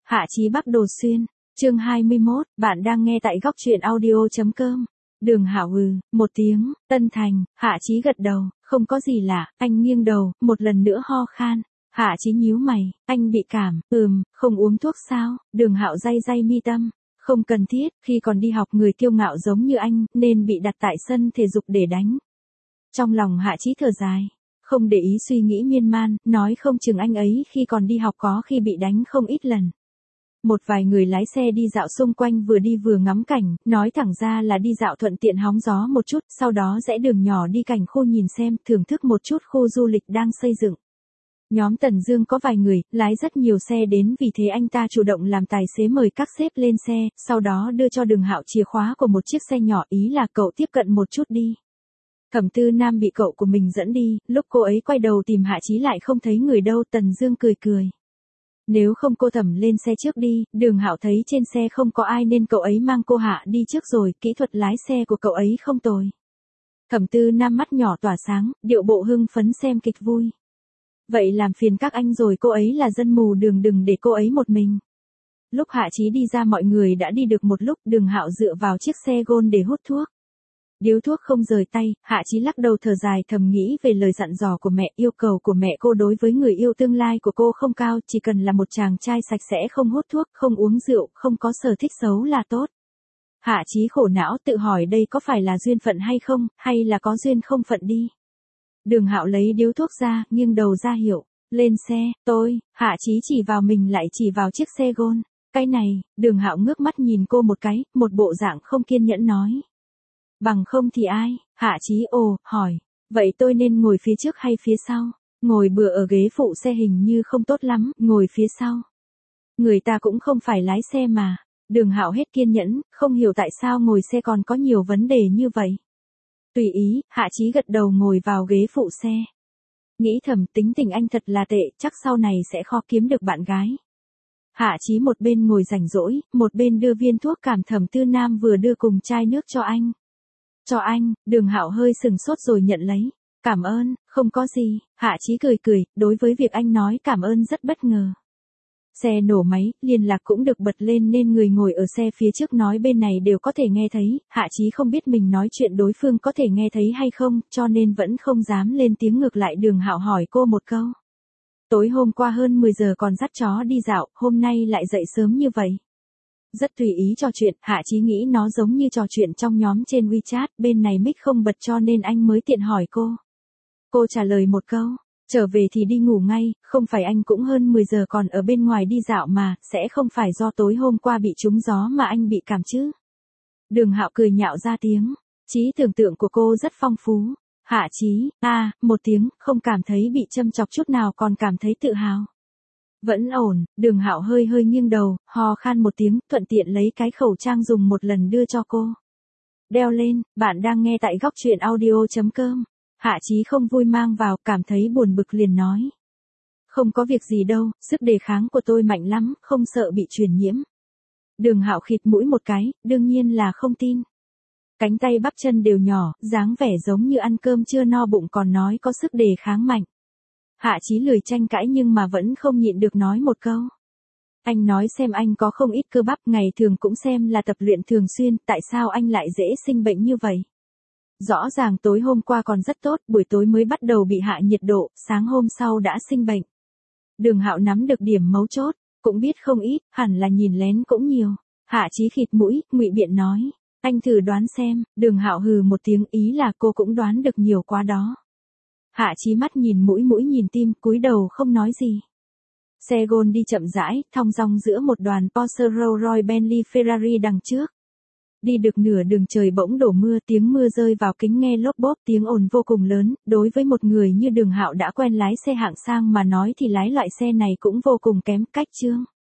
Hạ Chí Bắc Đồ Xuyên, chương 21, bạn đang nghe tại góc truyện audio.com. Đường Hạo một tiếng, Tân Thành, Hạ Chí gật đầu, không có gì lạ, anh nghiêng đầu, một lần nữa ho khan. Hạ Chí nhíu mày, anh bị cảm, không uống thuốc sao? Đường Hạo day day mi tâm, không cần thiết, khi còn đi học người kiêu ngạo giống như anh, nên bị đặt tại sân thể dục để đánh. Trong lòng Hạ Chí thở dài, không để ý suy nghĩ miên man, nói không chừng anh ấy khi còn đi học có khi bị đánh không ít lần. Một vài người lái xe đi dạo xung quanh vừa đi vừa ngắm cảnh, nói thẳng ra là đi dạo thuận tiện hóng gió một chút, sau đó rẽ đường nhỏ đi cảnh khu nhìn xem, thưởng thức một chút khu du lịch đang xây dựng. Nhóm Tần Dương có vài người, lái rất nhiều xe đến, vì thế anh ta chủ động làm tài xế mời các sếp lên xe, sau đó đưa cho Đường Hạo chìa khóa của một chiếc xe nhỏ, ý là cậu tiếp cận một chút đi. Thẩm Tư Nam bị cậu của mình dẫn đi, lúc cô ấy quay đầu tìm Hạ Chí lại không thấy người đâu, Tần Dương cười cười. Nếu không cô Thẩm lên xe trước đi, Đường Hạo thấy trên xe không có ai nên cậu ấy mang cô Hạ đi trước rồi, kỹ thuật lái xe của cậu ấy không tồi. Thẩm Tư Nam mắt nhỏ tỏa sáng, điệu bộ hưng phấn xem kịch vui. Vậy làm phiền các anh rồi, cô ấy là dân mù đường, đừng để cô ấy một mình. Lúc Hạ Chí đi ra mọi người đã đi được một lúc, Đường Hạo dựa vào chiếc xe Gôn để hút thuốc. Điếu thuốc không rời tay, Hạ Chí lắc đầu thở dài, thầm nghĩ về lời dặn dò của mẹ, yêu cầu của mẹ cô đối với người yêu tương lai của cô không cao, chỉ cần là một chàng trai sạch sẽ, không hút thuốc, không uống rượu, không có sở thích xấu là tốt. Hạ Chí khổ não tự hỏi đây có phải là duyên phận hay không, hay là có duyên không phận đi. Đường Hạo lấy điếu thuốc ra, nghiêng đầu ra hiệu, lên xe, tôi, Hạ Chí chỉ vào mình lại chỉ vào chiếc xe Gôn. Cái này, Đường Hạo ngước mắt nhìn cô một cái, một bộ dạng không kiên nhẫn nói. Bằng không thì ai? Hạ Chí hỏi, vậy tôi nên ngồi phía trước hay phía sau? Ngồi bừa ở ghế phụ xe hình như không tốt lắm, ngồi phía sau. Người ta cũng không phải lái xe mà. Đường Hạo hết kiên nhẫn, không hiểu tại sao ngồi xe còn có nhiều vấn đề như vậy. Tùy ý, Hạ Chí gật đầu ngồi vào ghế phụ xe. Nghĩ thầm tính tình anh thật là tệ, chắc sau này sẽ khó kiếm được bạn gái. Hạ Chí một bên ngồi rảnh rỗi, một bên đưa viên thuốc cảm. Thẩm Tư Nam vừa đưa cùng chai nước cho anh. Cho anh, Đường Hạo hơi sừng sốt rồi nhận lấy. Cảm ơn, không có gì, Hạ Chí cười cười, đối với việc anh nói cảm ơn rất bất ngờ. Xe nổ máy, liên lạc cũng được bật lên nên người ngồi ở xe phía trước nói bên này đều có thể nghe thấy, Hạ Chí không biết mình nói chuyện đối phương có thể nghe thấy hay không, cho nên vẫn không dám lên tiếng. Ngược lại Đường Hạo hỏi cô một câu. Tối hôm qua hơn 10 giờ còn dắt chó đi dạo, hôm nay lại dậy sớm như vậy. Rất tùy ý trò chuyện, Hạ Chí nghĩ nó giống như trò chuyện trong nhóm trên WeChat, bên này mic không bật cho nên anh mới tiện hỏi cô. Cô trả lời một câu, trở về thì đi ngủ ngay, không phải anh cũng hơn 10 giờ còn ở bên ngoài đi dạo mà, sẽ không phải do tối hôm qua bị trúng gió mà anh bị cảm chứ. Đường Hạo cười nhạo ra tiếng, trí tưởng tượng của cô rất phong phú. Hạ Chí, một tiếng, không cảm thấy bị châm chọc chút nào, còn cảm thấy tự hào. Vẫn ổn, Đường Hạo hơi nghiêng đầu, ho khan một tiếng, thuận tiện lấy cái khẩu trang dùng một lần đưa cho cô. Đeo lên, bạn đang nghe tại góc truyện audio.com. Hạ Chí không vui mang vào, cảm thấy buồn bực liền nói. Không có việc gì đâu, sức đề kháng của tôi mạnh lắm, không sợ bị truyền nhiễm. Đường Hạo khịt mũi một cái, đương nhiên là không tin. Cánh tay bắp chân đều nhỏ, dáng vẻ giống như ăn cơm chưa no bụng còn nói có sức đề kháng mạnh. Hạ Chí lười tranh cãi nhưng mà vẫn không nhịn được nói một câu. Anh nói xem anh có không ít cơ bắp, ngày thường cũng xem là tập luyện thường xuyên, tại sao anh lại dễ sinh bệnh như vậy? Rõ ràng tối hôm qua còn rất tốt, buổi tối mới bắt đầu bị hạ nhiệt độ, sáng hôm sau đã sinh bệnh. Đường Hạo nắm được điểm mấu chốt, cũng biết không ít, hẳn là nhìn lén cũng nhiều. Hạ Chí khịt mũi, ngụy biện nói, anh thử đoán xem. Đường Hạo hừ một tiếng, ý là cô cũng đoán được nhiều quá đó. Hạ Chí mắt nhìn mũi nhìn tim, cúi đầu không nói gì. Xe Gôn đi chậm rãi, thong dong giữa một đoàn Porsche, Rolls Royce, Bentley, Ferrari đằng trước. Đi được nửa đường trời bỗng đổ mưa, tiếng mưa rơi vào kính nghe lốp bốp, tiếng ồn vô cùng lớn, đối với một người như Đường Hạo đã quen lái xe hạng sang mà nói thì lái loại xe này cũng vô cùng kém cách chương.